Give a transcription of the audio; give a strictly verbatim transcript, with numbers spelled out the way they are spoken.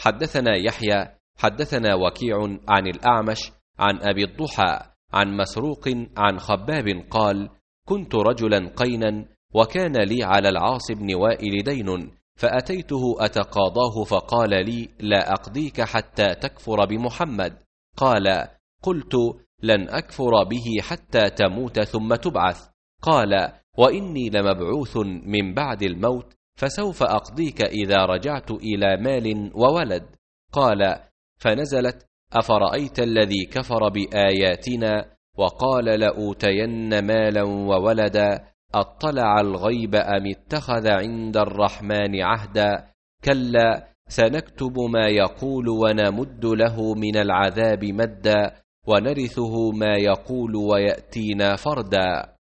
حدثنا يحيى حدثنا وكيع عن الأعمش عن أبي الضحى عن مسروق عن خباب قال: كنت رجلا قينا، وكان لي على العاص بن وائل دين، فأتيته أتقاضاه، فقال لي: لا أقضيك حتى تكفر بمحمد. قال: قلت: لن أكفر به حتى تموت ثم تبعث. قال: وإني لمبعوث من بعد الموت، فسوف أقضيك إذا رجعت إلى مال وولد. قال: فنزلت: أفرأيت الذي كفر بآياتنا وقال لأوتين مالا وولدا، أطلع الغيب أم اتخذ عند الرحمن عهدا؟ كلا، سنكتب ما يقول ونمد له من العذاب مدا، ونرثه ما يقول ويأتينا فردا.